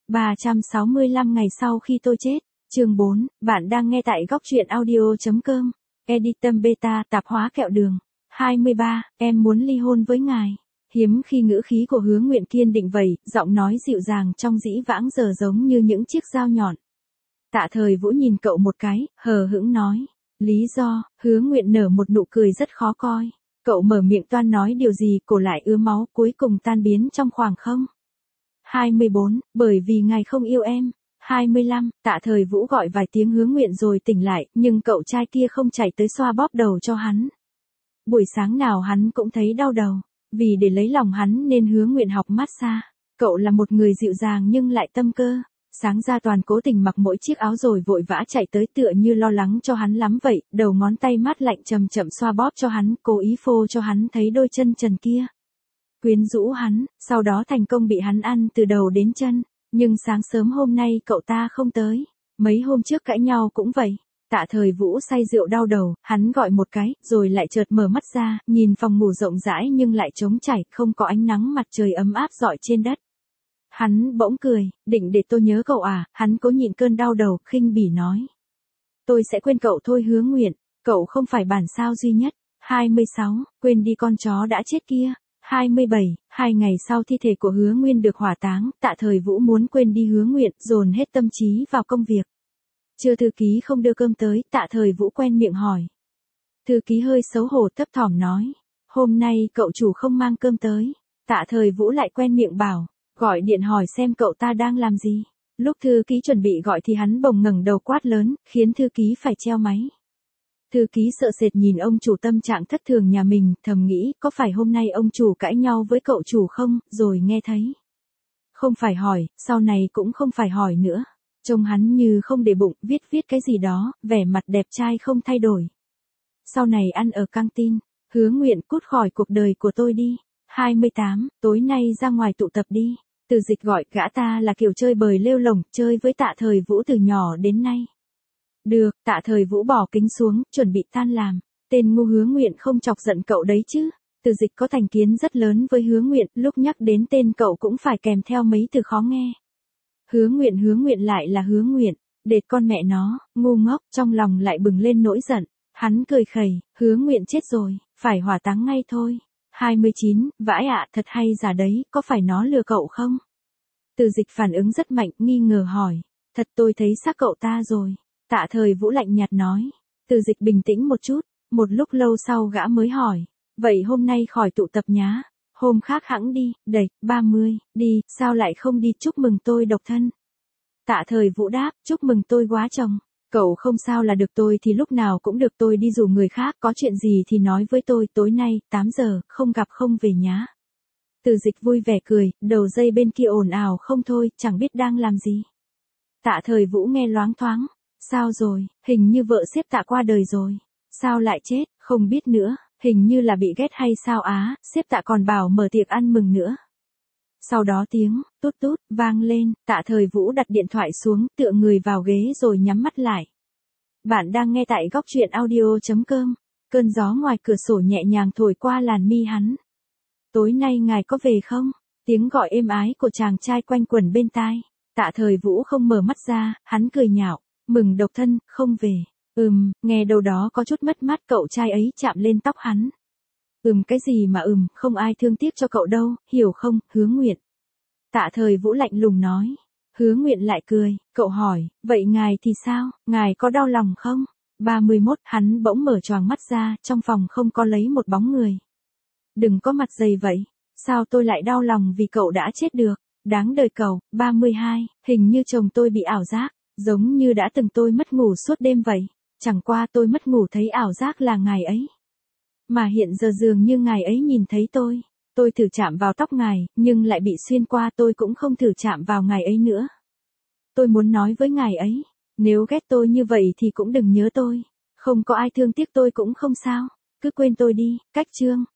365 ngày sau khi tôi chết. Chương 4, bạn đang nghe tại góc truyện audio.com. Editum Beta, tạp hóa kẹo đường. 23, em muốn ly hôn với ngài. Hiếm khi ngữ khí của Hứa Nguyện kiên định vậy, giọng nói dịu dàng trong dĩ vãng giờ giống như những chiếc dao nhọn. Tạ Thời Vũ nhìn cậu một cái, hờ hững nói. Lý do, Hứa Nguyện nở một nụ cười rất khó coi. Cậu mở miệng toan nói điều gì, cổ lại ứa máu, cuối cùng tan biến trong khoảng không. 24, bởi vì ngài không yêu em. 25, Tạ Thời Vũ gọi vài tiếng Hứa Nguyện rồi tỉnh lại, nhưng cậu trai kia không chạy tới xoa bóp đầu cho hắn. Buổi sáng nào hắn cũng thấy đau đầu, vì để lấy lòng hắn nên Hứa Nguyện học massage. Cậu là một người dịu dàng nhưng lại tâm cơ. Sáng ra toàn cố tình mặc mỗi chiếc áo rồi vội vã chạy tới tựa như lo lắng cho hắn lắm vậy, đầu ngón tay mát lạnh chậm chậm xoa bóp cho hắn, cố ý phô cho hắn thấy đôi chân trần kia. Quyến rũ hắn, sau đó thành công bị hắn ăn từ đầu đến chân. Nhưng sáng sớm hôm nay cậu ta không tới, mấy hôm trước cãi nhau cũng vậy. Tạ Thời Vũ say rượu đau đầu, hắn gọi một cái, rồi lại chợt mở mắt ra, nhìn phòng ngủ rộng rãi nhưng lại trống trải, không có ánh nắng mặt trời ấm áp rọi trên đất. Hắn bỗng cười, định để tôi nhớ cậu à, hắn cố nhịn cơn đau đầu, khinh bỉ nói. Tôi sẽ quên cậu thôi Hứa Nguyện, cậu không phải bản sao duy nhất. 26, quên đi con chó đã chết kia. 27, 2 ngày sau thi thể của Hứa Nguyên được hỏa táng, Tạ Thời Vũ muốn quên đi Hứa Nguyện, dồn hết tâm trí vào công việc. Chưa thư ký không đưa cơm tới, Tạ Thời Vũ quen miệng hỏi. Thư ký hơi xấu hổ thấp thỏm nói, hôm nay cậu chủ không mang cơm tới. Tạ Thời Vũ lại quen miệng bảo, gọi điện hỏi xem cậu ta đang làm gì. Lúc thư ký chuẩn bị gọi thì hắn bỗng ngẩng đầu quát lớn, khiến thư ký phải treo máy. Thư ký sợ sệt nhìn ông chủ tâm trạng thất thường nhà mình, thầm nghĩ, có phải hôm nay ông chủ cãi nhau với cậu chủ không, rồi nghe thấy. Không phải hỏi, sau này cũng không phải hỏi nữa. Trông hắn như không để bụng, viết cái gì đó, vẻ mặt đẹp trai không thay đổi. Sau này ăn ở căng tin, Hứa Nguyện cút khỏi cuộc đời của tôi đi. 28, tối nay ra ngoài tụ tập đi. Từ Dịch gọi, gã ta là kiểu chơi bời lêu lổng, chơi với Tạ Thời Vũ từ nhỏ đến nay. Được, Tạ Thời Vũ bỏ kính xuống, chuẩn bị tan làm. Tên ngu Hứa Nguyện không chọc giận cậu đấy chứ. Từ Dịch có thành kiến rất lớn với Hứa Nguyện, lúc nhắc đến tên cậu cũng phải kèm theo mấy từ khó nghe. Hứa Nguyện lại là Hứa Nguyện, đệt con mẹ nó, ngu ngốc, trong lòng lại bừng lên nỗi giận. Hắn cười khẩy, Hứa Nguyện chết rồi, phải hỏa táng ngay thôi. 29, vãi ạ, thật hay giả đấy, có phải nó lừa cậu không? Từ Dịch phản ứng rất mạnh, nghi ngờ hỏi. Thật, tôi thấy xác cậu ta rồi. Tạ Thời Vũ lạnh nhạt nói. Từ Dịch bình tĩnh một chút, một lúc lâu sau gã mới hỏi. Vậy hôm nay khỏi tụ tập nhá. Hôm khác hẵng đi, đẩy, 30, đi, sao lại không đi chúc mừng tôi độc thân? Tạ Thời Vũ đáp, chúc mừng tôi quá chồng. Cậu không sao là được, tôi thì lúc nào cũng được, tôi đi rủ người khác, có chuyện gì thì nói với tôi, tối nay, 8 giờ, không gặp không về nhá. Từ Dịch vui vẻ cười, đầu dây bên kia ồn ào không thôi, chẳng biết đang làm gì. Tạ Thời Vũ nghe loáng thoáng. Sao rồi, hình như vợ sếp Tạ qua đời rồi. Sao lại chết, không biết nữa, hình như là bị ghét hay sao á, sếp Tạ còn bảo mở tiệc ăn mừng nữa. Sau đó tiếng, tút tút, vang lên, Tạ Thời Vũ đặt điện thoại xuống, tựa người vào ghế rồi nhắm mắt lại. Bạn đang nghe tại góc truyện audio.com, cơn gió ngoài cửa sổ nhẹ nhàng thổi qua làn mi hắn. Tối nay ngài có về không? Tiếng gọi êm ái của chàng trai quanh quẩn bên tai. Tạ Thời Vũ không mở mắt ra, hắn cười nhạo. Mừng độc thân, không về. Nghe đâu đó có chút mất mát, cậu trai ấy chạm lên tóc hắn. Cái gì mà không ai thương tiếc cho cậu đâu, hiểu không, Hứa Nguyện. Tạ Thời Vũ lạnh lùng nói. Hứa Nguyện lại cười, cậu hỏi, vậy ngài thì sao, ngài có đau lòng không? 31, hắn bỗng mở choàng mắt ra, trong phòng không có lấy một bóng người. Đừng có mặt dày vậy, sao tôi lại đau lòng vì cậu đã chết được, đáng đời cậu. 32, hình như chồng tôi bị ảo giác. Giống như đã từng tôi mất ngủ suốt đêm vậy, chẳng qua tôi mất ngủ thấy ảo giác là ngài ấy. Mà hiện giờ dường như ngài ấy nhìn thấy tôi thử chạm vào tóc ngài, nhưng lại bị xuyên qua, tôi cũng không thử chạm vào ngài ấy nữa. Tôi muốn nói với ngài ấy, nếu ghét tôi như vậy thì cũng đừng nhớ tôi, không có ai thương tiếc tôi cũng không sao, cứ quên tôi đi, cách chương.